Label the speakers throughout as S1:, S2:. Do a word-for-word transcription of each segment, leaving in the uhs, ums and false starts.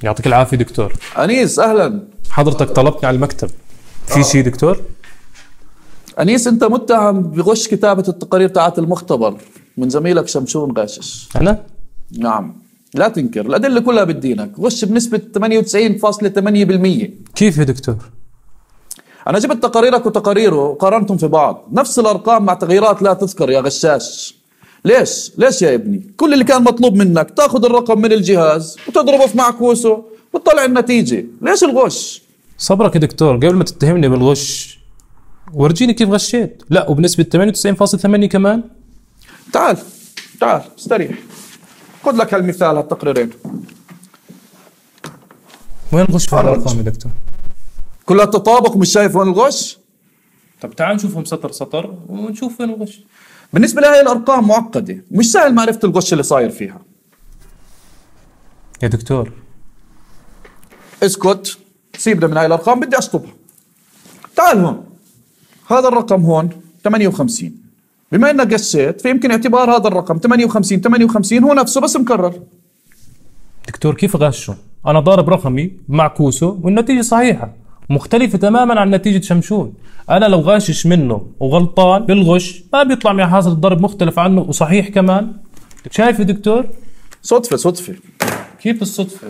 S1: يعطيك العافية دكتور.
S2: أنيس أهلا.
S1: حضرتك طلبتني على المكتب، في شيء دكتور؟
S2: أنيس أنت متهم بغش كتابة التقارير تاعت المختبر من زميلك شمشون غاشش.
S1: أنا؟
S2: نعم، لا تنكر، الأدلة كلها بدينك، غش بنسبة ثمانية وتسعين فاصلة ثمانية بالمئة.
S1: كيف يا دكتور؟
S2: أنا جبت تقاريرك وتقاريره وقارنتهم في بعض، نفس الأرقام مع تغييرات لا تذكر يا غشاش. ليش؟ ليش يا ابني؟ كل اللي كان مطلوب منك تاخذ الرقم من الجهاز وتضربه في معكوسه وتطلع النتيجة، ليش الغش؟
S1: صبرك يا دكتور، قبل ما تتهمني بالغش ورجيني كيف غشيت. لا وبنسبة ثمانية وتسعين فاصلة ثمانية كمان.
S2: تعال تعال استريح، خذ لك هالمثال هالتقريرين.
S1: وين الغش في الأرقام يا دكتور؟
S2: كلها تطابق، مش شايف وين الغش؟
S1: طب تعال نشوفهم سطر سطر ونشوف وين الغش.
S2: بالنسبة لهي الأرقام معقدة، مش سهل معرفة الغش اللي صاير فيها.
S1: يا دكتور
S2: اسكت، سيبنا من هاي الأرقام، بدي أشطبها. تعال هون، هذا الرقم هون ثمانية وخمسين، بما إنك غشيت فيمكن اعتبار هذا الرقم ثمانية وخمسين ثمانية وخمسين هو نفسه بس مكرر.
S1: دكتور كيف غشه؟ أنا ضارب رقمي معكوسه والنتيجة صحيحة، مختلفة تماما عن نتيجة شمشون. أنا لو غاشش منه وغلطان بالغش ما بيطلع معي حاصل الضرب مختلف عنه وصحيح كمان. شايف يا دكتور؟
S2: صدفة صدفة.
S1: كيف الصدفة؟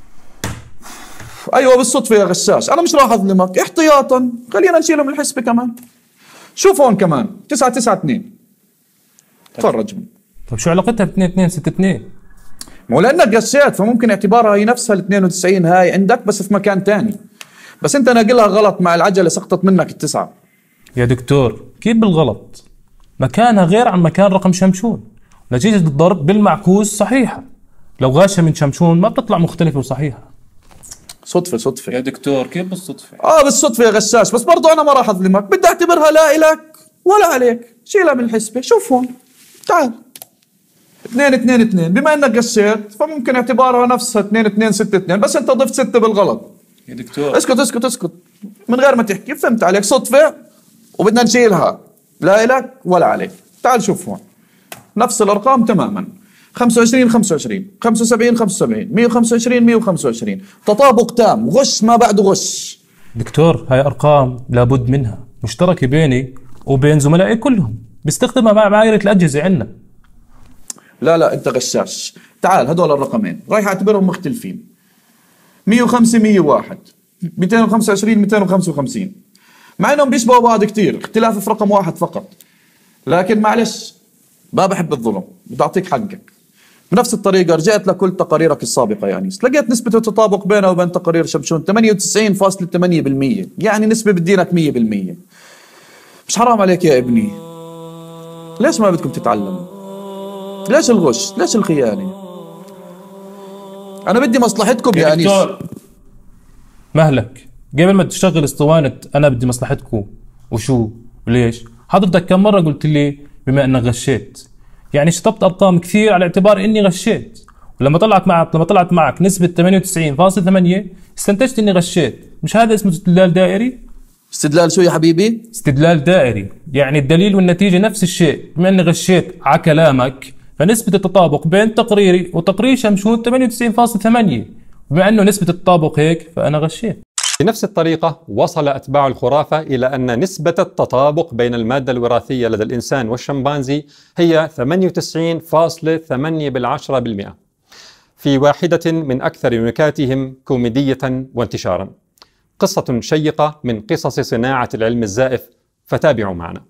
S2: أيوة بالصدفة يا غشاش، أنا مش راح أظلمك، احتياطا خلينا نشيله من الحسبة كمان. شوف هون كمان تسعة تسعة اثنين، تفرج.
S1: طيب شو علاقتها ب اثنين اثنين ستة اثنين؟
S2: مو لأنك غشيت فممكن اعتبارها هي نفسها ال اثنين وتسعين هاي عندك بس في مكان تاني، بس أنت ناقلها غلط مع العجلة سقطت منك التسعة.
S1: يا دكتور كيف بالغلط؟ مكانها غير عن مكان رقم شمشون، نتيجة الضرب بالمعكوس صحيحة، لو غاشها من شمشون ما بتطلع مختلفة وصحيحة.
S2: صدفة صدفة
S1: يا دكتور كيف بالصدفة؟
S2: اه بالصدفة يا غشاش، بس برضو أنا ما راح أظلمك، بدي أعتبرها لا إلك ولا عليك، شيلها من الحسبة. شوف هون تعال اثنين اثنين اثنين، بما إنك غشيت فممكن اعتبارها نفسها اثنين اثنين ستة اثنين، بس أنت ضفت ستة بالغلط.
S1: يا دكتور
S2: اسكت اسكت اسكت من غير ما تحكي، فهمت عليك، صدفة وبدنا نشيلها، لا إلك ولا عليك. تعال شوف هون نفس الأرقام تماما، خمسة وعشرين خمسة وعشرين خمسة وسبعين خمسة وسبعين مئة وخمسة وعشرين مئة وخمسة وعشرين، تطابق تام، غش ما بعده غش.
S1: دكتور هاي أرقام لابد منها مشتركة بيني وبين زملائي كلهم، بيستخدمها مع معايير الأجهزة عندنا.
S2: لا لا أنت غشاش. تعال هدول الرقمين رايح أعتبرهم مختلفين، مئة وخمسة مئة وواحد مئتين وخمسة وعشرين مئتين وخمسة وخمسين، مع انهم بيشبهوا بعض كتير، اختلاف في رقم واحد فقط، لكن معلش ما بحب الظلم، بدي اعطيك حقك. بنفس الطريقه رجعت لكل تقاريرك السابقه يا انيس، لقيت نسبه التطابق بينها وبين تقارير شمشون ثمانية وتسعين فاصلة ثمانية بالمئة، يعني نسبه بدينك مئة بالمئة. مش حرام عليك يا ابني؟ ليش ما بدكم تتعلموا؟ ليش الغش؟ ليش الخيانه؟ انا بدي مصلحتكم يا, يا انيس.
S1: مهلك قبل ما تشتغل اسطوانة أنا بدي مصلحتكم وشو وليش. حضرتك كم مرة قلت لي بما أنك غشيت، يعني شطبت أرقام كثير على اعتبار إني غشيت، ولما طلعت معك لما طلعت معك نسبة ثمانية وتسعين فاصلة ثمانية استنتجت إني غشيت. مش هذا اسمه استدلال دائري؟
S2: استدلال شو يا حبيبي؟
S1: استدلال دائري، يعني الدليل والنتيجة نفس الشيء. بما أني غشيت على كلامك فنسبة التطابق بين تقريري وتقرير شمشون ثمانية وتسعين فاصلة ثمانية، بما أنه نسبة التطابق هيك فأنا غشيت.
S3: بنفس الطريقة وصل أتباع الخرافة إلى أن نسبة التطابق بين المادة الوراثية لدى الإنسان والشمبانزي هي ثمانية وتسعين فاصلة ثمانية بالمئة، في واحدة من أكثر نكاتهم كوميدية وانتشارا. قصة شيقة من قصص صناعة العلم الزائف، فتابعوا معنا.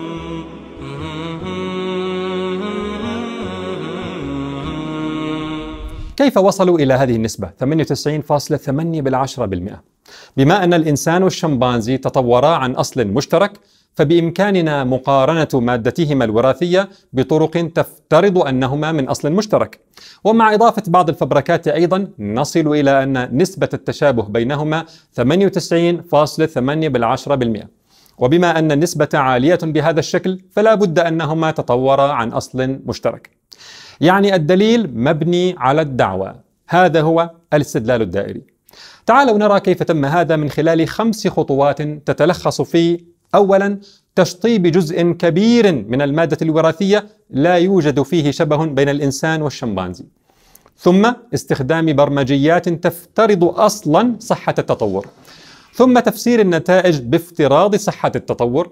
S3: كيف وصلوا إلى هذه النسبة ثمانية وتسعين فاصلة ثمانية بالمئة؟ بما أن الإنسان والشمبانزي تطورا عن أصل مشترك، فبإمكاننا مقارنة مادتهما الوراثية بطرق تفترض أنهما من أصل مشترك، ومع إضافة بعض الفبركات أيضا نصل إلى أن نسبة التشابه بينهما ثمانية وتسعين فاصلة ثمانية بالمئة. وبما أن النسبة عالية بهذا الشكل فلا بد أنهما تطورا عن أصل مشترك، يعني الدليل مبني على الدعوة. هذا هو الاستدلال الدائري. تعالوا نرى كيف تم هذا من خلال خمس خطوات تتلخص في: أولا، تشطيب جزء كبير من المادة الوراثية لا يوجد فيه شبه بين الإنسان والشمبانزي. ثم استخدام برمجيات تفترض أصلا صحة التطور، ثم تفسير النتائج بافتراض صحة التطور،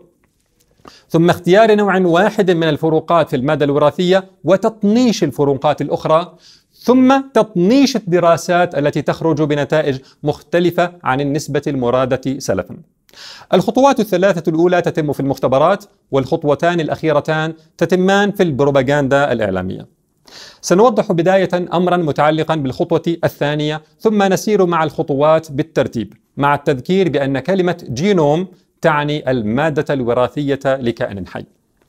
S3: ثم اختيار نوع واحد من الفروقات في المادة الوراثية وتطنيش الفروقات الأخرى، ثم تطنيش الدراسات التي تخرج بنتائج مختلفة عن النسبة المرادة سلفا. الخطوات الثلاثة الأولى تتم في المختبرات، والخطوتان الأخيرتان تتمان في البروباغندا الإعلامية. سنوضح بداية أمرا متعلقا بالخطوة الثانية، ثم نسير مع الخطوات بالترتيب، مع التذكير بأن كلمة جينوم تعني المادة الوراثية لكائن حي.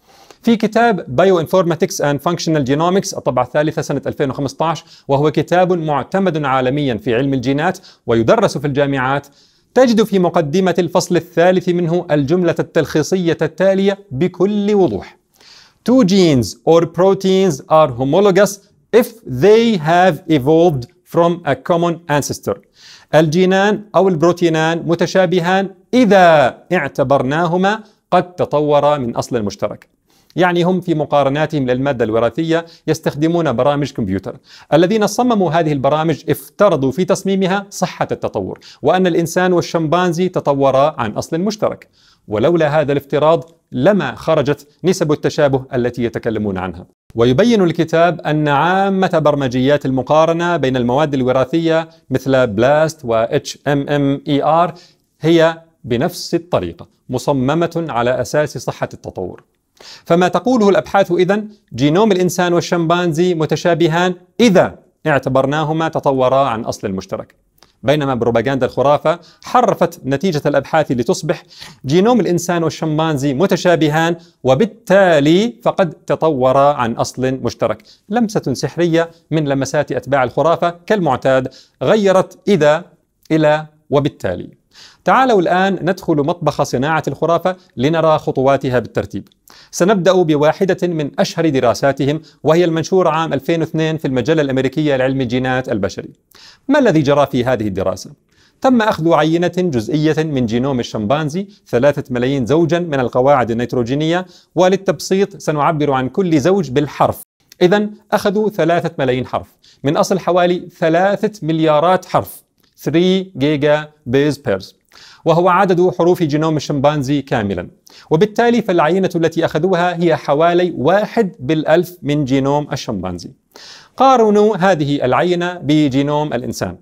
S3: في كتاب Bioinformatics and Functional Genomics الطبعة الثالثة سنة ألفين وخمسة عشر، وهو كتاب معتمد عالميا في علم الجينات ويدرس في الجامعات، تجد في مقدمة الفصل الثالث منه الجملة التلخيصية التالية بكل وضوح: Two genes or proteins are homologous if they have evolved from a common ancestor. الجينان أو البروتينان متشابهان إذا اعتبرناهما قد تطورا من أصل مشترك. يعني هم في مقارناتهم للمادة الوراثية يستخدمون برامج كمبيوتر. الذين صمموا هذه البرامج افترضوا في تصميمها صحة التطور، وأن الإنسان والشمبانزي تطورا عن أصل مشترك، ولولا هذا الافتراض لما خرجت نسب التشابه التي يتكلمون عنها. ويبين الكتاب أن عامة برمجيات المقارنة بين المواد الوراثية مثل بلاست و إتش إم إم إي آر هي بنفس الطريقة مصممة على أساس صحة التطور. فما تقوله الأبحاث إذن جينوم الإنسان والشمبانزي متشابهان إذا اعتبرناهما تطورا عن أصل مشترك، بينما بروباغندا الخرافة حرفت نتيجة الأبحاث لتصبح جينوم الإنسان والشمبانزي متشابهان وبالتالي فقد تطورا عن أصل مشترك. لمسة سحرية من لمسات أتباع الخرافة كالمعتاد، غيرت إذا إلى وبالتالي. تعالوا الآن ندخل مطبخ صناعة الخرافة لنرى خطواتها بالترتيب. سنبدأ بواحدة من أشهر دراساتهم، وهي المنشور عام ألفين واثنين في المجلة الأمريكية لعلم الجينات البشري. ما الذي جرى في هذه الدراسة؟ تم أخذ عينة جزئية من جينوم الشمبانزي، ثلاثة ملايين زوجا من القواعد النيتروجينية، وللتبسيط سنعبر عن كل زوج بالحرف. إذن أخذوا ثلاثة ملايين حرف من أصل حوالي ثلاثة مليارات حرف، ثلاثة جيجا بيز بيرز، وهو عدد حروف جينوم الشمبانزي كاملا. وبالتالي فالعينة التي أخذوها هي حوالي واحد بالألف من جينوم الشمبانزي. قارنوا هذه العينة بجينوم الإنسان.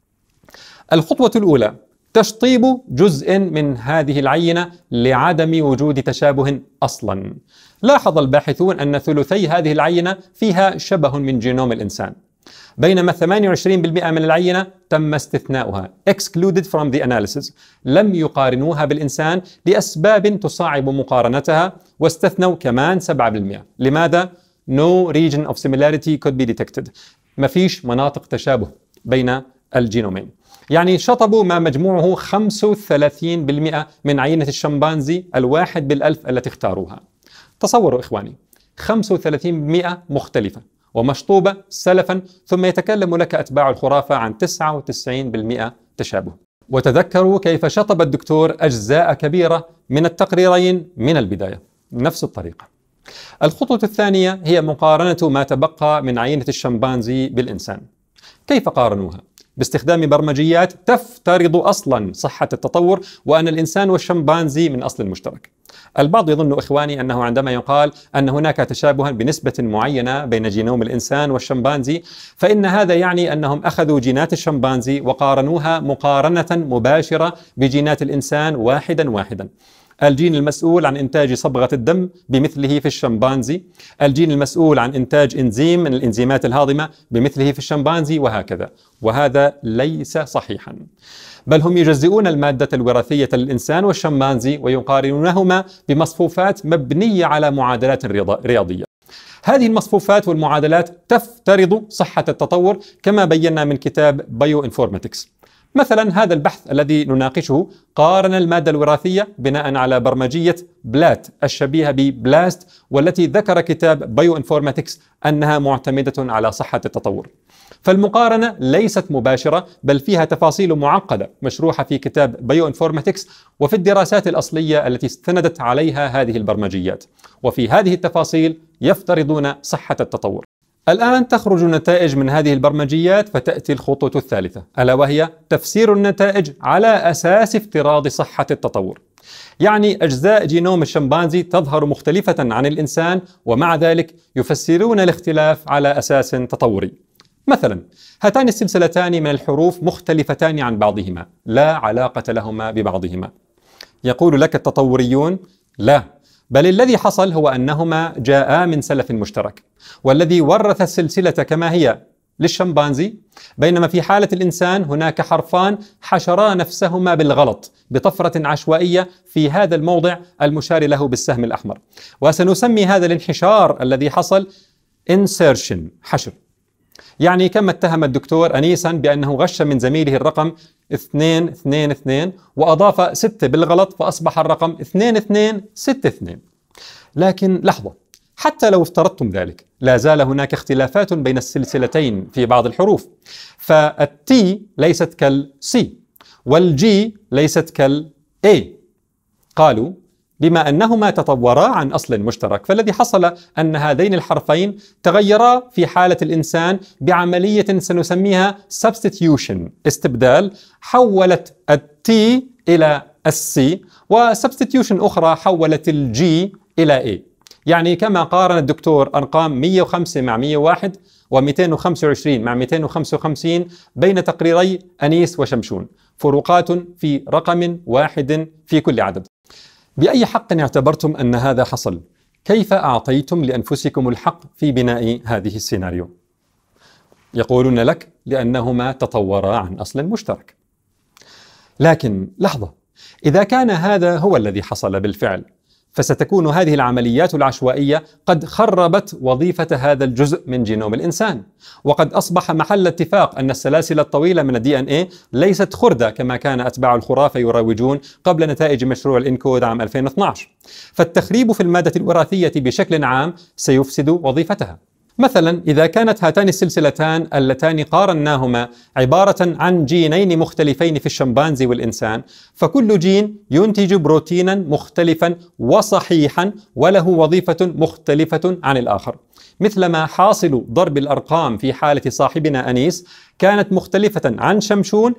S3: الخطوة الأولى تشطيب جزء من هذه العينة لعدم وجود تشابه أصلا. لاحظ الباحثون أن ثلثي هذه العينة فيها شبه من جينوم الإنسان، بينما ثمانية وعشرين بالمئة من العينة تم استثناؤها excluded from the analysis. لم يقارنوها بالإنسان لأسباب تصعب مقارنتها، واستثنوا كمان سبعة بالمئة. لماذا؟ No region of similarity could be detected. ما فيش مناطق تشابه بين الجينومين. يعني شطبوا ما مجموعه خمسة وثلاثين بالمئة من عينة الشمبانزي الواحد بالألف التي اختاروها. تصوروا إخواني، خمسة وثلاثين بالمئة مختلفة ومشطوبة سلفا، ثم يتكلم لك أتباع الخرافة عن تسعة وتسعين بالمئة تشابه. وتذكروا كيف شطب الدكتور أجزاء كبيرة من التقريرين من البداية نفس الطريقة. الخطوة الثانية هي مقارنة ما تبقى من عينة الشمبانزي بالإنسان. كيف قارنوها؟ باستخدام برمجيات تفترض أصلا صحة التطور، وأن الإنسان والشمبانزي من أصل مشترك. البعض يظن إخواني أنه عندما يقال أن هناك تشابها بنسبة معينة بين جينوم الإنسان والشمبانزي، فإن هذا يعني أنهم أخذوا جينات الشمبانزي وقارنوها مقارنة مباشرة بجينات الإنسان واحدا واحدا. الجين المسؤول عن إنتاج صبغة الدم بمثله في الشمبانزي، الجين المسؤول عن إنتاج إنزيم من الإنزيمات الهاضمة بمثله في الشمبانزي، وهكذا. وهذا ليس صحيحا، بل هم يجزئون المادة الوراثية للإنسان والشمبانزي ويقارنونهما بمصفوفات مبنية على معادلات رياضية. هذه المصفوفات والمعادلات تفترض صحة التطور كما بينا من كتاب Bioinformatics. مثلا هذا البحث الذي نناقشه قارن المادة الوراثية بناء على برمجية بلات الشبيهة ببلاست، والتي ذكر كتاب Bioinformatics أنها معتمدة على صحة التطور. فالمقارنة ليست مباشرة، بل فيها تفاصيل معقدة مشروحة في كتاب Bioinformatics وفي الدراسات الأصلية التي استندت عليها هذه البرمجيات، وفي هذه التفاصيل يفترضون صحة التطور. الآن تخرج نتائج من هذه البرمجيات، فتأتي الخطوة الثالثة ألا وهي تفسير النتائج على أساس افتراض صحة التطور. يعني أجزاء جينوم الشمبانزي تظهر مختلفة عن الإنسان، ومع ذلك يفسرون الاختلاف على أساس تطوري. مثلا هاتان السلسلتان من الحروف مختلفتان عن بعضهما، لا علاقة لهما ببعضهما. يقول لك التطوريون لا، بل الذي حصل هو أنهما جاءا من سلف مشترك، والذي ورث السلسلة كما هي للشمبانزي، بينما في حالة الإنسان هناك حرفان حشرا نفسهما بالغلط بطفرة عشوائية في هذا الموضع المشار له بالسهم الأحمر، وسنسمي هذا الانحشار الذي حصل insertion، حشر. يعني كما اتهم الدكتور أنيسا بأنه غش من زميله الرقم اثنين اثنين اثنين وأضاف ستة بالغلط فأصبح الرقم اثنين اثنين ستة اثنين. لكن لحظة، حتى لو افترضتم ذلك لا زال هناك اختلافات بين السلسلتين في بعض الحروف، فالتي ليست كالسي والجي ليست كالاي. قالوا بما أنهما تطورا عن أصل مشترك، فالذي حصل أن هذين الحرفين تغيرا في حالة الإنسان بعملية سنسميها substitution، استبدال، حولت التي إلى السي، وسبستيوشن أخرى حولت الجي إلى اي. يعني كما قارن الدكتور أرقام مئة وخمسة مع مئة وواحد ومئتين وخمسة وعشرين مع مئتين وخمسة وخمسين بين تقريري أنيس وشمشون، فروقات في رقم واحد في كل عدد. بأي حق اعتبرتم أن هذا حصل؟ كيف أعطيتم لأنفسكم الحق في بناء هذه السيناريو؟ يقولون لك لأنهما تطورا عن أصل مشترك. لكن لحظة، إذا كان هذا هو الذي حصل بالفعل، فستكون هذه العمليات العشوائية قد خربت وظيفة هذا الجزء من جينوم الإنسان، وقد أصبح محل اتفاق أن السلاسل الطويلة من الدي ان اي ليست خردة كما كان أتباع الخرافة يروجون قبل نتائج مشروع الإنكود عام ألفين واثني عشر. فالتخريب في المادة الوراثية بشكل عام سيفسد وظيفتها. مثلا إذا كانت هاتان السلسلتان اللتان قارناهما عبارة عن جينين مختلفين في الشمبانزي والإنسان، فكل جين ينتج بروتينا مختلفا وصحيحا وله وظيفة مختلفة عن الآخر، مثلما حاصل ضرب الأرقام في حالة صاحبنا أنيس كانت مختلفة عن شمشون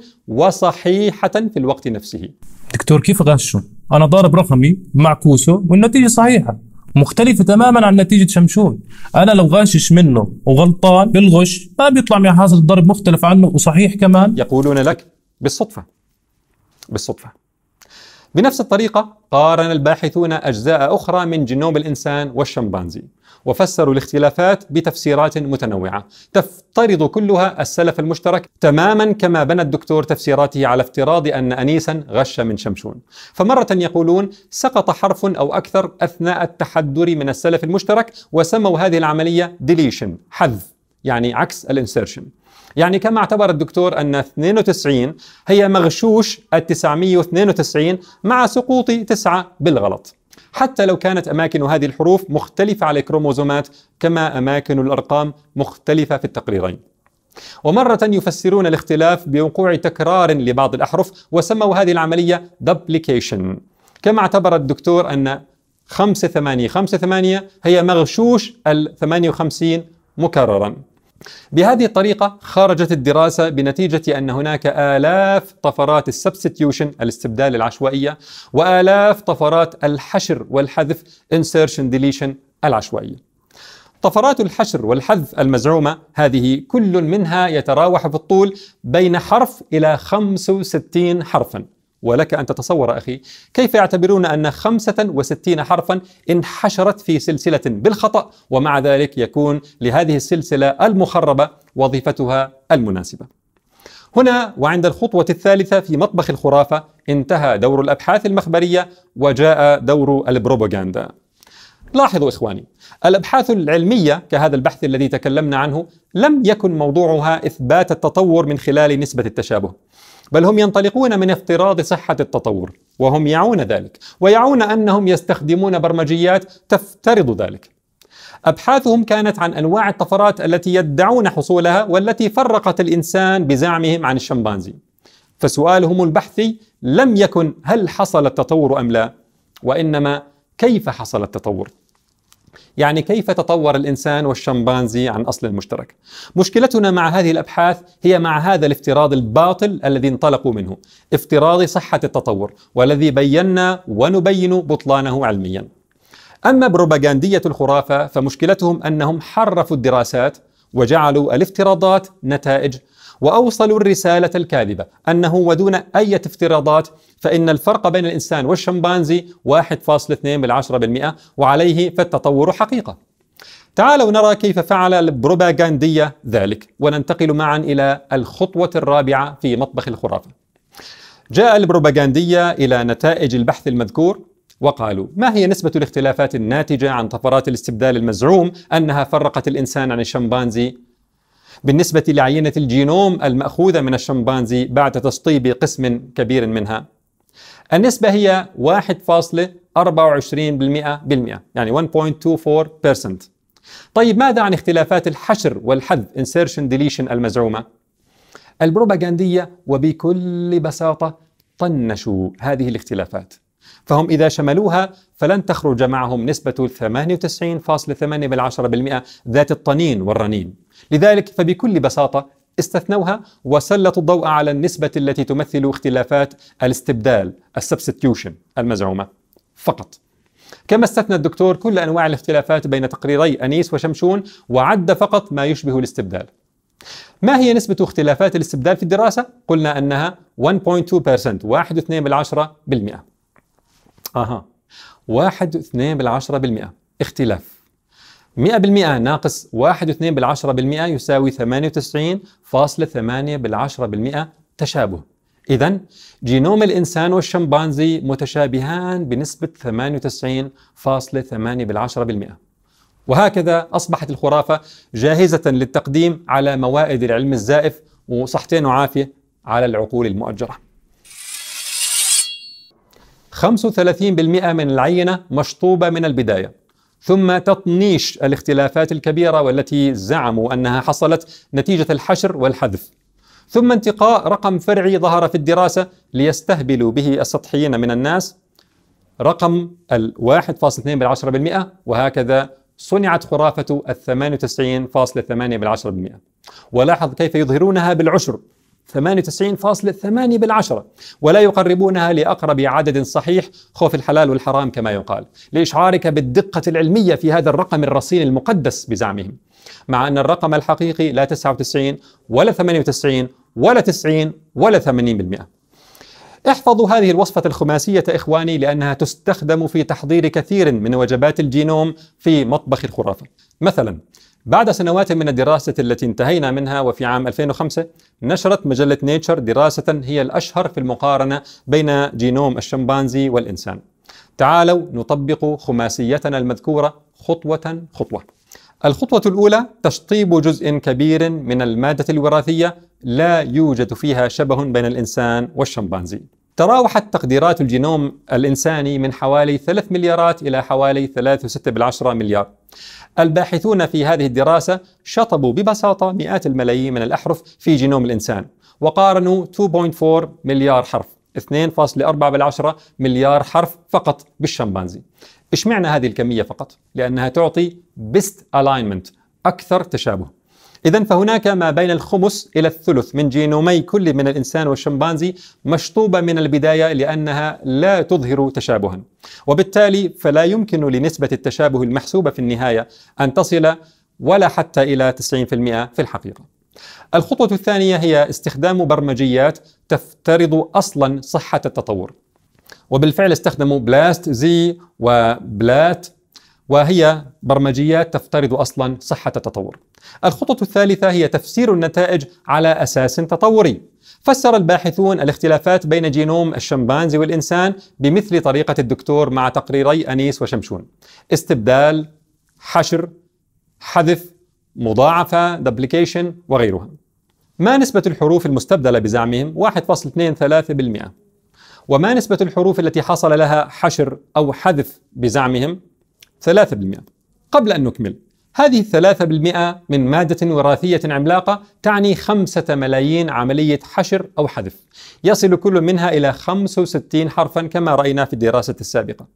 S3: وصحيحة في الوقت نفسه.
S1: دكتور كيف غشوا؟ أنا ضارب رقمي معكوسه والنتيجة صحيحة، مختلفة تماما عن نتيجة شمشون. أنا لو غاشش منه وغلطان بالغش ما بيطلع معي حاصل الضرب مختلف عنه وصحيح كمان.
S3: يقولون لك بالصدفة بالصدفة. بنفس الطريقة قارن الباحثون أجزاء أخرى من جينوم الإنسان والشمبانزي، وفسروا الاختلافات بتفسيرات متنوعة تفترض كلها السلف المشترك، تماما كما بنى الدكتور تفسيراته على افتراض أن أنيسا غش من شمشون. فمرة يقولون سقط حرف أو أكثر أثناء التحدر من السلف المشترك، وسموا هذه العملية deletion، حذف، يعني عكس الانسيرشن. يعني كما اعتبر الدكتور أن اثنين وتسعين هي مغشوش التسعمئة واثنين وتسعين مع سقوط تسعة بالغلط، حتى لو كانت أماكن هذه الحروف مختلفة على الكروموزومات كما أماكن الأرقام مختلفة في التقريرين. ومرة يفسرون الاختلاف بوقوع تكرار لبعض الأحرف، وسموا هذه العملية duplication، كما اعتبر الدكتور أن خمسة ثمانية خمسة ثمانية هي مغشوش ال ثمانية وخمسين مكررا. بهذه الطريقة خرجت الدراسة بنتيجة أن هناك آلاف طفرات السبستيوشن، الاستبدال العشوائية، وآلاف طفرات الحشر والحذف insertion deletion العشوائية. طفرات الحشر والحذف المزعومة هذه كل منها يتراوح في الطول بين حرف إلى خمسة وستين حرفا، ولك أن تتصور أخي كيف يعتبرون أن خمسة وستين حرفا انحشرت في سلسلة بالخطأ، ومع ذلك يكون لهذه السلسلة المخربة وظيفتها المناسبة. هنا وعند الخطوة الثالثة في مطبخ الخرافة انتهى دور الأبحاث المخبرية وجاء دور البروباغندا. لاحظوا إخواني، الأبحاث العلمية كهذا البحث الذي تكلمنا عنه لم يكن موضوعها إثبات التطور من خلال نسبة التشابه، بل هم ينطلقون من افتراض صحة التطور، وهم يعون ذلك ويعون أنهم يستخدمون برمجيات تفترض ذلك. أبحاثهم كانت عن أنواع الطفرات التي يدعون حصولها والتي فرقت الإنسان بزعمهم عن الشمبانزي. فسؤالهم البحثي لم يكن هل حصل التطور أم لا، وإنما كيف حصل التطور. يعني كيف تطور الإنسان والشمبانزي عن أصل مشترك؟ مشكلتنا مع هذه الأبحاث هي مع هذا الافتراض الباطل الذي انطلقوا منه، افتراض صحة التطور، والذي بينا ونبين بطلانه علميا. أما بروباغاندية الخرافة فمشكلتهم أنهم حرفوا الدراسات وجعلوا الافتراضات نتائج، وأوصلوا الرسالة الكاذبة أنه ودون أي افتراضات فإن الفرق بين الإنسان والشمبانزي واحد فاصلة اثنين بالمئة، وعليه فالتطور حقيقة. تعالوا نرى كيف فعل البروباغاندية ذلك، وننتقل معا إلى الخطوة الرابعة في مطبخ الخرافة. جاء البروباغاندية إلى نتائج البحث المذكور وقالوا: ما هي نسبة الاختلافات الناتجة عن طفرات الاستبدال المزعوم أنها فرقت الإنسان عن الشمبانزي بالنسبة لعينة الجينوم المأخوذة من الشمبانزي بعد تشطيب قسم كبير منها؟ النسبة هي واحد فاصلة أربعة وعشرين بالمئة، يعني واحد فاصلة اثنين وعشرين بالمئة. طيب ماذا عن اختلافات الحشر والحذف insertion deletion المزعومة؟ البروباغاندية وبكل بساطة طنشوا هذه الاختلافات، فهم إذا شملوها فلن تخرج معهم نسبة ثمانية وتسعين فاصلة ثمانية بالمئة ذات الطنين والرنين. لذلك فبكل بساطة استثنوها وسلطوا الضوء على النسبة التي تمثل اختلافات الاستبدال السبستيوشن المزعومة فقط، كما استثنى الدكتور كل أنواع الاختلافات بين تقريري أنيس وشمشون وعد فقط ما يشبه الاستبدال. ما هي نسبة اختلافات الاستبدال في الدراسة؟ قلنا أنها واحد فاصلة اثنين بالمئة، واحد فاصلة اثنين بالمئة. أها، واحد فاصلة اثنين بالمئة اختلاف. مئة بالمئة ناقص واحد فاصلة اثنين بالمئة يساوي ثمانية وتسعين فاصلة ثمانية بالمئة تشابه. إذن جينوم الإنسان والشمبانزي متشابهان بنسبة ثمانية وتسعين فاصلة ثمانية بالمئة. وهكذا أصبحت الخرافة جاهزة للتقديم على موائد العلم الزائف، وصحتين وعافية على العقول المؤجرة. خمسة وثلاثين بالمئة من العينة مشطوبة من البداية، ثم تطنيش الاختلافات الكبيرة والتي زعموا أنها حصلت نتيجة الحشر والحذف، ثم انتقاء رقم فرعي ظهر في الدراسة ليستهبلوا به السطحيين من الناس، رقم ال واحد فاصلة اثنين بالمئة، وهكذا صنعت خرافة ال ثمانية وتسعين فاصلة ثمانية بالمئة. ولاحظ كيف يظهرونها بالعشر، ثمانية وتسعين فاصلة ثمانية بالعشرة، ولا يقربونها لأقرب عدد صحيح، خوف الحلال والحرام كما يقال، لإشعارك بالدقة العلمية في هذا الرقم الرصين المقدس بزعمهم، مع أن الرقم الحقيقي لا تسعة وتسعين ولا ثمانية وتسعين ولا تسعين ولا ثمانين بالمئة. احفظوا هذه الوصفة الخماسية إخواني، لأنها تستخدم في تحضير كثير من وجبات الجينوم في مطبخ الخرافة. مثلا بعد سنوات من الدراسة التي انتهينا منها، وفي عام ألفين وخمسة نشرت مجلة نيتشر دراسة هي الأشهر في المقارنة بين جينوم الشمبانزي والإنسان. تعالوا نطبق خماسيتنا المذكورة خطوة خطوة. الخطوة الأولى: تشطيب جزء كبير من المادة الوراثية لا يوجد فيها شبه بين الإنسان والشمبانزي. تراوحت تقديرات الجينوم الإنساني من حوالي ثلاث مليارات إلى حوالي ثلاثة وستة بالعشرة مليار. الباحثون في هذه الدراسة شطبوا ببساطة مئات الملايين من الأحرف في جينوم الإنسان، وقارنوا اثنين فاصلة أربعة مليار حرف، اثنين فاصلة أربعة بالعشرة مليار حرف فقط بالشمبانزي. إيش معنى هذه الكمية فقط؟ لأنها تعطي best alignment، أكثر تشابه. إذن فهناك ما بين الخمس إلى الثلث من جينومي كل من الإنسان والشمبانزي مشطوبة من البداية، لأنها لا تظهر تشابها، وبالتالي فلا يمكن لنسبة التشابه المحسوبة في النهاية أن تصل ولا حتى إلى تسعين بالمئة في الحقيقة. الخطوة الثانية هي استخدام برمجيات تفترض أصلا صحة التطور، وبالفعل استخدموا بلاست زي وبلات، وهي برمجيات تفترض أصلا صحة التطور. الخطوة الثالثة هي تفسير النتائج على أساس تطوري. فسر الباحثون الاختلافات بين جينوم الشمبانزي والإنسان بمثل طريقة الدكتور مع تقريري أنيس وشمشون: استبدال، حشر، حذف، مضاعفة، دبليكيشن وغيرها. ما نسبة الحروف المستبدلة بزعمهم؟ واحد فاصلة اثنين ثلاثة بالمئة. وما نسبة الحروف التي حصل لها حشر أو حذف بزعمهم؟ ثلاثة بالمئة. قبل أن نكمل، هذه الثلاثة بالمئة من مادة وراثية عملاقة تعني خمسة ملايين عملية حشر أو حذف، يصل كل منها إلى خمسة وستين حرفا كما رأينا في الدراسة السابقة.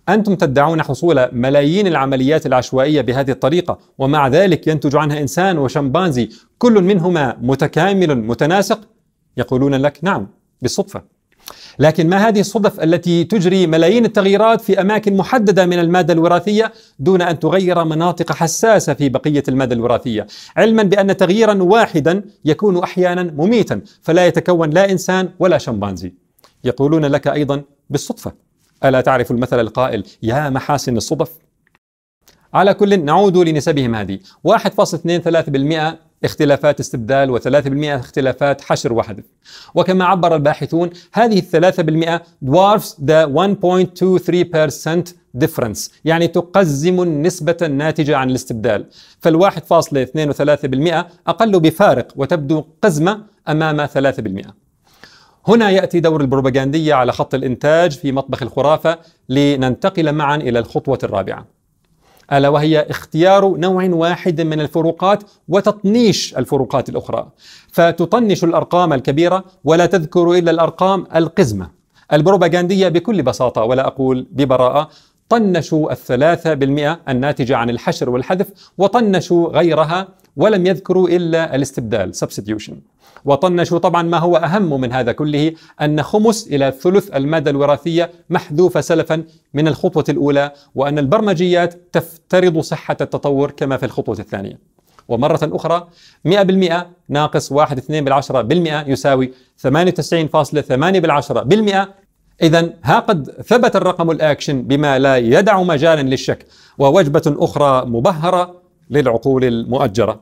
S3: أنتم تدعون حصول ملايين العمليات العشوائية بهذه الطريقة، ومع ذلك ينتج عنها إنسان وشمبانزي كل منهما متكامل متناسق. يقولون لك نعم بالصدفة. لكن ما هذه الصدف التي تجري ملايين التغييرات في أماكن محددة من المادة الوراثية دون أن تغير مناطق حساسة في بقية المادة الوراثية، علما بأن تغييرا واحدا يكون أحيانا مميتا، فلا يتكون لا إنسان ولا شمبانزي. يقولون لك أيضا بالصدفة. ألا تعرف المثل القائل يا محاسن الصدف؟ على كل نعود لنسبهم هذه: واحد فاصلة اثنين ثلاثة بالمئة اختلافات استبدال وثلاثة بالمئة اختلافات حشر وحذف. وكما عبر الباحثون هذه الثلاثة بالمئة dwarfs the one point two three percent difference، يعني تقزم النسبة الناتجة عن الاستبدال. فالواحد فاصلة اثنين وثلاثة بالمئة أقل بفارق وتبدو قزمة أمام ثلاثة بالمئة. هنا يأتي دور البروباغاندية على خط الإنتاج في مطبخ الخرافة، لننتقل معا إلى الخطوة الرابعة، ألا وهي اختيار نوع واحد من الفروقات وتطنيش الفروقات الأخرى. فتطنش الأرقام الكبيرة ولا تذكر إلا الأرقام القزمة. البروباغاندية بكل بساطة ولا أقول ببراءة طنشوا الثلاثة بالمئة الناتجة عن الحشر والحذف، وطنشوا غيرها ولم يذكروا إلا الاستبدال substitution. وطنشوا طبعا ما هو أهم من هذا كله، أن خمس إلى ثلث المادة الوراثية محذوفة سلفا من الخطوة الأولى، وأن البرمجيات تفترض صحة التطور كما في الخطوة الثانية. ومرة أخرى مئة بالمئة ناقص واحد اثنين بالعشرة بالمئة يساوي ثمانية وتسعين فاصلة ثمانية بالعشرة بالمئة. إذن ها قد ثبت الرقم الأكشن بما لا يدع مجالا للشك، ووجبة أخرى مبهرة للعقول المؤجرة.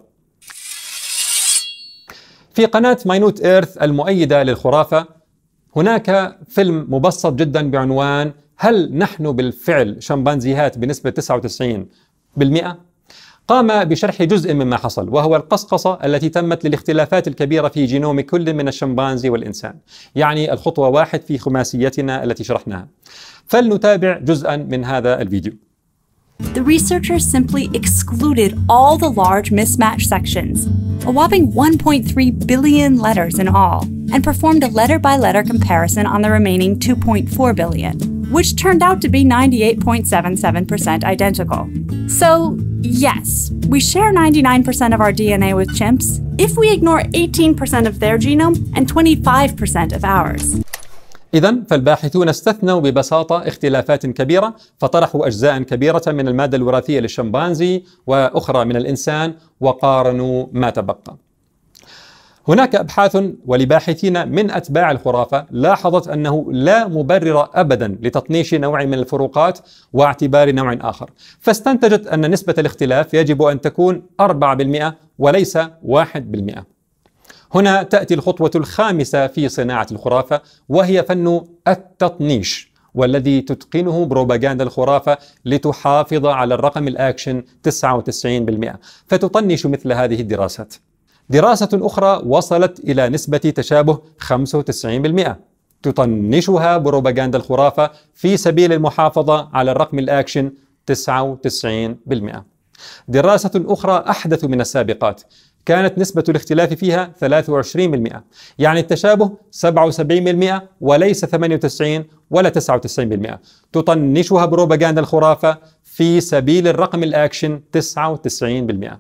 S3: في قناة ماينوت إيرث المؤيدة للخرافة هناك فيلم مبسط جدا بعنوان هل نحن بالفعل شمبانزيهات بنسبة تسعة وتسعين بالمئة؟ قام بشرح جزء مما حصل، وهو القصقصة التي تمت للاختلافات الكبيرة في جينوم كل من الشمبانزي والإنسان، يعني الخطوة واحد في خماسيتنا التي شرحناها. فلنتابع جزءا من هذا الفيديو.
S4: The researchers simply excluded all the large mismatch sections, a whopping one point three billion letters in all, and performed a letter-by-letter comparison on the remaining two point four billion, which turned out to be ninety-eight point seven seven percent identical. So, yes, we share ninety-nine percent of our D N A with chimps if we ignore eighteen percent of their genome and twenty-five percent of ours.
S3: إذن فالباحثون استثنوا ببساطة اختلافات كبيرة، فطرحوا أجزاء كبيرة من المادة الوراثية للشمبانزي وأخرى من الإنسان وقارنوا ما تبقى. هناك أبحاث ولباحثين من أتباع الخرافة لاحظت أنه لا مبرر أبدا لتطنيش نوع من الفروقات واعتبار نوع آخر، فاستنتجت أن نسبة الاختلاف يجب أن تكون أربعة بالمئة وليس واحد بالمئة. هنا تأتي الخطوة الخامسة في صناعة الخرافة، وهي فن التطنيش، والذي تتقنه بروباغندا الخرافة لتحافظ على الرقم الأكشن تسعة وتسعين بالمئة، فتطنش مثل هذه الدراسات. دراسة أخرى وصلت إلى نسبة تشابه خمسة وتسعين بالمئة، تطنشها بروباغندا الخرافة في سبيل المحافظة على الرقم الأكشن تسعة وتسعين بالمئة. دراسة أخرى أحدث من السابقات كانت نسبة الاختلاف فيها ثلاثة وعشرين بالمئة، يعني التشابه سبعة وسبعين بالمئة وليس ثمانية وتسعين ولا تسعة وتسعين بالمئة، تطنشها بروباغندا الخرافة في سبيل الرقم الأكشن تسعة وتسعين بالمئة.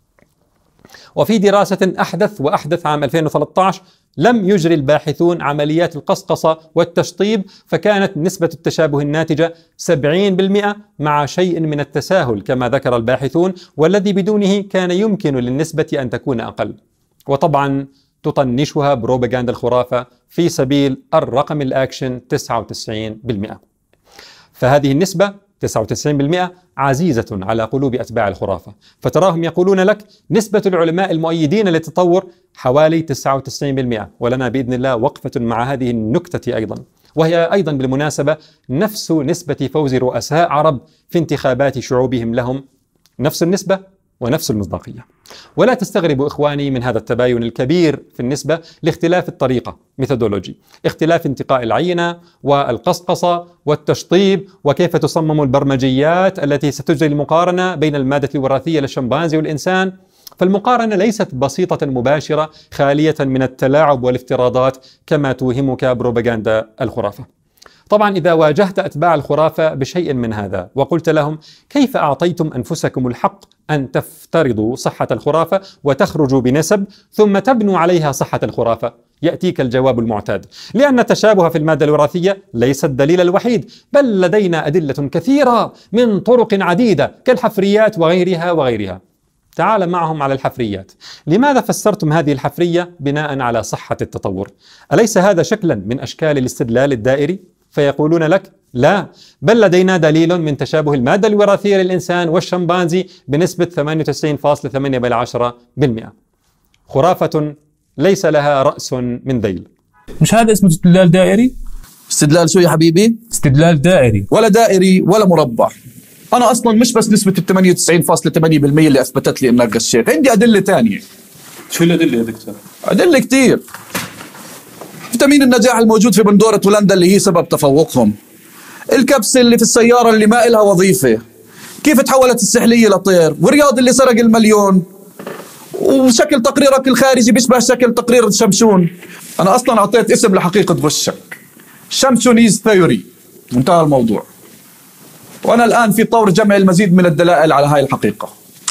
S3: وفي دراسة أحدث وأحدث عام ألفين وثلاثة عشر لم يجري الباحثون عمليات القصقصة والتشطيب، فكانت نسبة التشابه الناتجة سبعين بالمئة مع شيء من التساهل كما ذكر الباحثون، والذي بدونه كان يمكن للنسبة أن تكون أقل. وطبعا تطنشها بروباغندا الخرافة في سبيل الرقم الأكشن تسعة وتسعين بالمئة. فهذه النسبة تسعة وتسعين بالمئة عزيزة على قلوب أتباع الخرافة، فتراهم يقولون لك نسبة العلماء المؤيدين للتطور حوالي تسعة وتسعين بالمئة، ولنا بإذن الله وقفة مع هذه النكتة أيضا، وهي أيضا بالمناسبة نفس نسبة فوز رؤساء عرب في انتخابات شعوبهم لهم، نفس النسبة ونفس المصداقية. ولا تستغربوا إخواني من هذا التباين الكبير في النسبة لاختلاف الطريقة ميثودولوجي، اختلاف انتقاء العينة والقصقصة والتشطيب، وكيف تصمم البرمجيات التي ستجري المقارنة بين المادة الوراثية للشمبانزي والإنسان. فالمقارنة ليست بسيطة مباشرة خالية من التلاعب والافتراضات كما توهمك بروباغندا الخرافة. طبعا إذا واجهت أتباع الخرافة بشيء من هذا وقلت لهم كيف أعطيتم أنفسكم الحق أن تفترضوا صحة الخرافة وتخرجوا بنسب ثم تبنوا عليها صحة الخرافة، يأتيك الجواب المعتاد: لأن التشابه في المادة الوراثية ليس الدليل الوحيد، بل لدينا أدلة كثيرة من طرق عديدة كالحفريات وغيرها وغيرها. تعال معهم على الحفريات. لماذا فسرتم هذه الحفرية بناء على صحة التطور؟ أليس هذا شكلا من أشكال الاستدلال الدائري؟ فيقولون لك: لا، بل لدينا دليل من تشابه المادة الوراثية للإنسان والشمبانزي بنسبة ثمانية وتسعين فاصلة ثمانية بالمئة. خرافة ليس لها رأس من ذيل.
S1: مش هذا اسمه استدلال دائري؟
S2: استدلال شو يا حبيبي؟
S1: استدلال دائري.
S2: ولا دائري ولا مربع. أنا أصلا مش بس نسبة ثمانية وتسعين فاصلة ثمانية بالمئة اللي أثبتت لي إنك غشيت، عندي أدلة تانية.
S1: شو الأدلة يا دكتور؟
S2: أدلة كتير. فيتامين النجاح الموجود في بندورة هولندا اللي هي سبب تفوقهم، الكبسة اللي في السيارة اللي ما إلها وظيفة، كيف تحولت السحلية لطير، ورياض اللي سرق المليون، وشكل تقريرك الخارجي بيشبه شكل تقرير الشمشون. أنا أصلا أعطيت اسم لحقيقة غشك، شمشونيز ثيوري، انتهى الموضوع. وأنا الآن في طور جمع المزيد من الدلائل على هاي الحقيقة.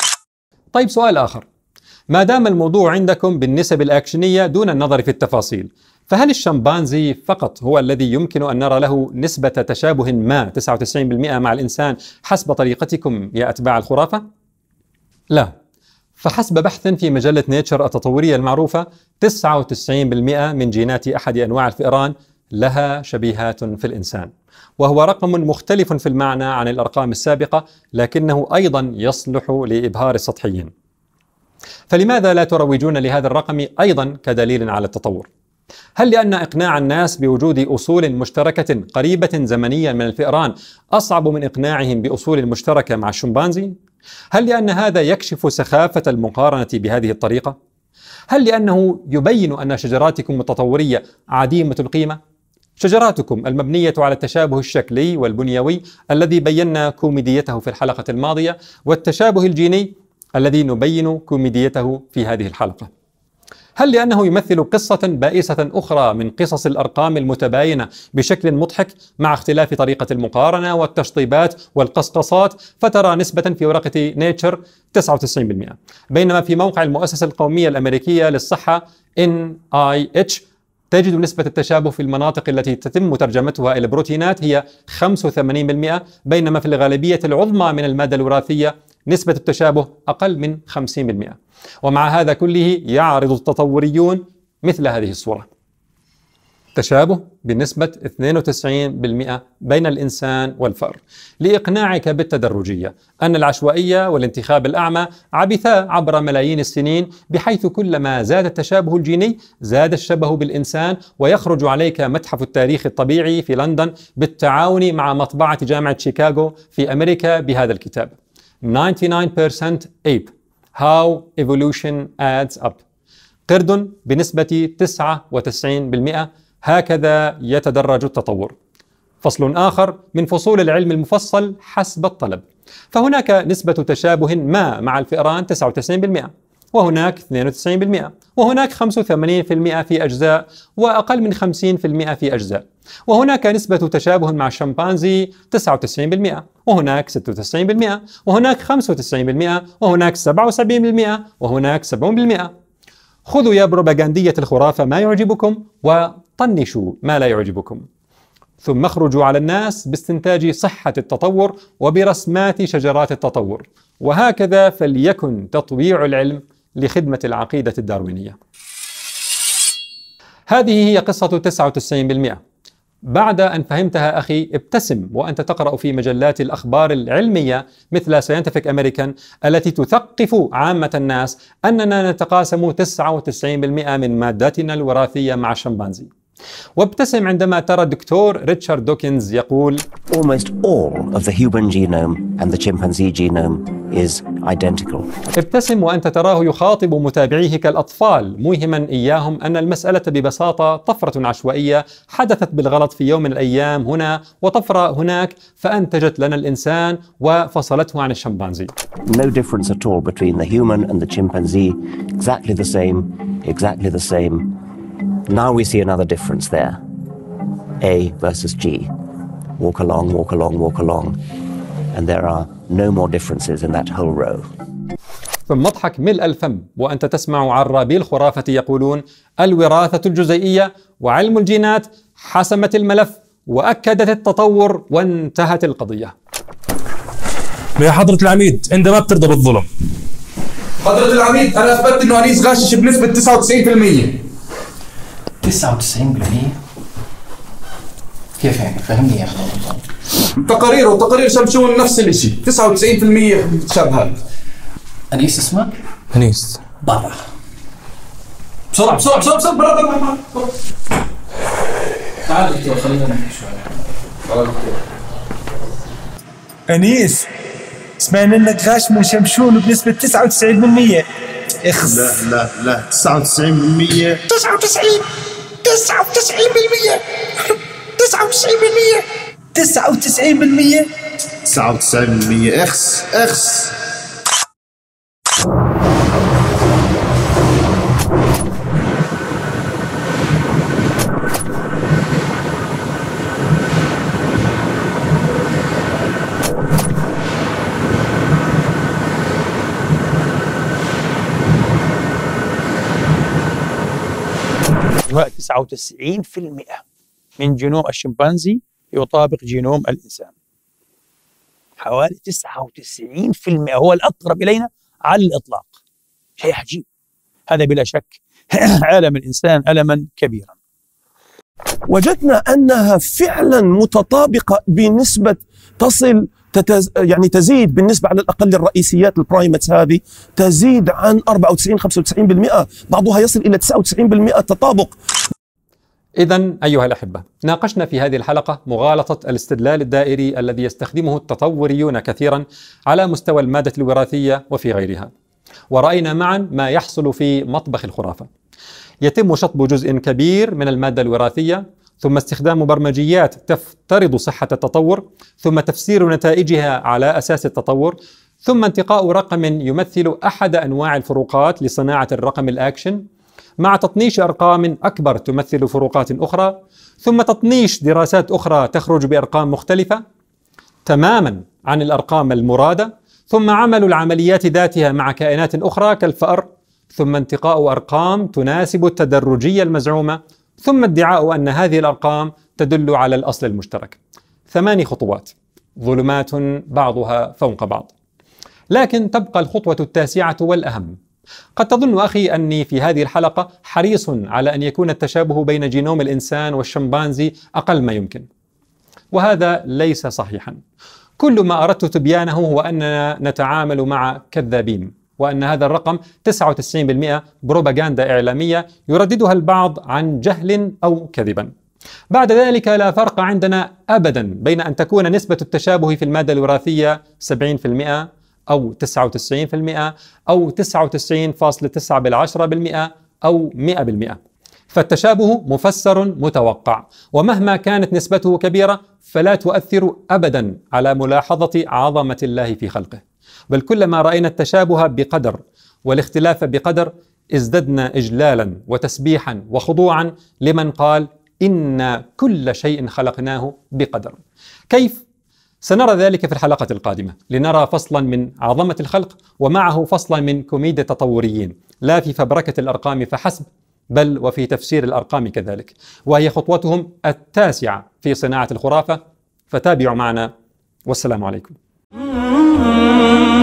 S3: طيب سؤال آخر، ما دام الموضوع عندكم بالنسب الأكشنية دون النظر في التفاصيل، فهل الشمبانزي فقط هو الذي يمكن أن نرى له نسبة تشابه ما تسعة وتسعين بالمئة مع الإنسان حسب طريقتكم يا أتباع الخرافة؟ لا، فحسب بحث في مجلة نيتشر التطورية المعروفة تسعة وتسعين بالمئة من جينات أحد أنواع الفئران لها شبيهات في الإنسان، وهو رقم مختلف في المعنى عن الأرقام السابقة، لكنه أيضا يصلح لإبهار السطحيين. فلماذا لا تروجون لهذا الرقم أيضا كدليل على التطور؟ هل لأن إقناع الناس بوجود أصول مشتركة قريبة زمنيا من الفئران أصعب من إقناعهم بأصول مشتركة مع الشمبانزي؟ هل لأن هذا يكشف سخافة المقارنة بهذه الطريقة؟ هل لأنه يبين أن شجراتكم التطورية عديمة القيمة؟ شجراتكم المبنية على التشابه الشكلي والبنيوي الذي بينا كوميديته في الحلقة الماضية، والتشابه الجيني الذي نبين كوميديته في هذه الحلقة. هل لأنه يمثل قصة بائسة أخرى من قصص الأرقام المتباينة بشكل مضحك مع اختلاف طريقة المقارنة والتشطيبات والقصقصات، فترى نسبة في ورقة نيتشر تسعة وتسعين بالمئة، بينما في موقع المؤسسة القومية الأمريكية للصحة إن آي إتش تجد نسبة التشابه في المناطق التي تتم ترجمتها إلى البروتينات هي خمسة وثمانين بالمئة، بينما في الغالبية العظمى من المادة الوراثية نسبة التشابه أقل من خمسين بالمئة. ومع هذا كله يعرض التطوريون مثل هذه الصورة: تشابه بنسبة اثنين وتسعين بالمئة بين الإنسان والفأر، لإقناعك بالتدرجية أن العشوائية والانتخاب الأعمى عبثا عبر ملايين السنين، بحيث كلما زاد التشابه الجيني زاد الشبه بالإنسان، ويخرج عليك متحف التاريخ الطبيعي في لندن بالتعاون مع مطبعة جامعة شيكاغو في أمريكا بهذا الكتاب تسعة وتسعين بالمئة ape How Evolution Adds Up، قرد بنسبة تسعة وتسعين بالمئة، هكذا يتدرج التطور. فصل آخر من فصول العلم المفصل حسب الطلب، فهناك نسبة تشابه ما مع الفئران تسعة وتسعين بالمئة، وهناك اثنين وتسعين بالمئة، وهناك خمسة وثمانين بالمئة في أجزاء، وأقل من خمسين بالمئة في أجزاء، وهناك نسبة تشابه مع الشمبانزي تسعة وتسعين بالمئة، وهناك ستة وتسعين بالمئة، وهناك خمسة وتسعين بالمئة، وهناك سبعة وسبعين بالمئة، وهناك سبعين بالمئة. خذوا يا بروباغاندية الخرافة ما يعجبكم وطنشوا ما لا يعجبكم، ثم اخرجوا على الناس باستنتاج صحة التطور وبرسمات شجرات التطور، وهكذا فليكن تطويع العلم لخدمة العقيدة الداروينية. هذه هي قصة تسعة وتسعين بالمئة. بعد أن فهمتها أخي، ابتسم وأنت تقرأ في مجلات الأخبار العلمية مثل ساينتفك أمريكان التي تثقف عامة الناس أننا نتقاسم تسعة وتسعين بالمئة من مادتنا الوراثية مع الشمبانزي. وابتسم عندما ترى الدكتور ريتشارد دوكنز يقول:
S5: Almost all of the human genome and the chimpanzee genome is identical.
S3: ابتسم وأنت تراه يخاطب متابعيه كالأطفال، موهما إياهم أن المسألة ببساطة طفرة عشوائية حدثت بالغلط في يوم من الأيام هنا وطفرة هناك، فأنتجت لنا الإنسان وفصلته عن الشمبانزي.
S5: No difference at all between the human and the chimpanzee. Exactly the same, exactly the same. Now we see another difference there. A versus G. walk along, walk along, walk along, and there are no more differences in that whole row.
S3: ثم اضحك ملء الفم وأنت تسمع عرابي الخرافة يقولون الوراثة الجزيئية وعلم الجينات حسمت الملف وأكدت التطور وانتهت القضية.
S1: يا حضرة العميد أنت ما بترضى بالظلم.
S2: حضرة العميد أنا أثبت إنه أنيس غاشش بنسبة تسعة وتسعين بالمئة.
S6: تسعة وتسعين بالمئة؟ كيف يعني؟ فهمني يا أخي.
S2: تقارير وتقارير شمشون نفس الشيء، تسعة وتسعين بالمئة متشابهات.
S6: أنيس اسمك؟
S1: أنيس.
S6: برا. بسرعة بسرعة بسرعة بسرعة برا برا برا. تعال دكتور خلينا نحكي شوي.
S7: أنيس سمعنا انك غاش من شمشون بنسبة تسعة وتسعين بالمئة. اخس.
S8: لا لا لا تسعة وتسعين بالمئة.
S7: تسعة وتسعين تسعة وتسعين بالمئة تسعة وتسعين بالمئة تسعة وتسعين بالمئة
S8: تسعة وتسعين بالمئة. اخس اخس.
S9: تسعة وتسعين بالمئة من جينوم الشمبانزي يطابق جينوم الإنسان. حوالي تسعة وتسعين بالمئة، هو الأقرب إلينا على الإطلاق. شيء عجيب. هذا بلا شك عالم الإنسان ألما كبيرا.
S10: وجدنا أنها فعلا متطابقة بنسبة تصل تتز... يعني تزيد بالنسبة على الأقل الرئيسيات البرايمتس هذه تزيد عن أربعة وتسعين خمسة وتسعين بالمئة، بعضها يصل إلى تسعة وتسعين بالمئة تطابق.
S3: إذن أيها الأحبة، ناقشنا في هذه الحلقة مغالطة الاستدلال الدائري الذي يستخدمه التطوريون كثيرا على مستوى المادة الوراثية وفي غيرها، ورأينا معا ما يحصل في مطبخ الخرافة. يتم شطب جزء كبير من المادة الوراثية، ثم استخدام برمجيات تفترض صحة التطور، ثم تفسير نتائجها على أساس التطور، ثم انتقاء رقم يمثل أحد أنواع الفروقات لصناعة الرقم الأكشن، مع تطنيش أرقام أكبر تمثل فروقات أخرى، ثم تطنيش دراسات أخرى تخرج بأرقام مختلفة تماما عن الأرقام المرادة، ثم عمل العمليات ذاتها مع كائنات أخرى كالفأر، ثم انتقاء أرقام تناسب التدرجية المزعومة، ثم ادعاء أن هذه الأرقام تدل على الأصل المشترك. ثماني خطوات، ظلمات بعضها فوق بعض. لكن تبقى الخطوة التاسعة والأهم. قد تظن أخي أني في هذه الحلقة حريص على أن يكون التشابه بين جينوم الإنسان والشمبانزي أقل ما يمكن، وهذا ليس صحيحا. كل ما أردت تبيانه هو أننا نتعامل مع كذابين، وأن هذا الرقم تسعة وتسعين بالمئة بروباغندا إعلامية يرددها البعض عن جهل أو كذبا. بعد ذلك لا فرق عندنا أبدا بين أن تكون نسبة التشابه في المادة الوراثية سبعين بالمئة أو تسعة وتسعين بالمئة أو تسعة وتسعين فاصلة تسعة بالعشرة بالمئة أو مئة بالمئة. فالتشابه مفسر متوقع، ومهما كانت نسبته كبيرة فلا تؤثر أبدا على ملاحظة عظمة الله في خلقه، بل كلما رأينا التشابه بقدر والاختلاف بقدر ازددنا إجلالا وتسبيحا وخضوعا لمن قال إن كل شيء خلقناه بقدر. كيف؟ سنرى ذلك في الحلقة القادمة، لنرى فصلا من عظمة الخلق ومعه فصلا من كوميديا التطوريين، لا في فبركة الأرقام فحسب بل وفي تفسير الأرقام كذلك، وهي خطوتهم التاسعة في صناعة الخرافة. فتابعوا معنا، والسلام عليكم.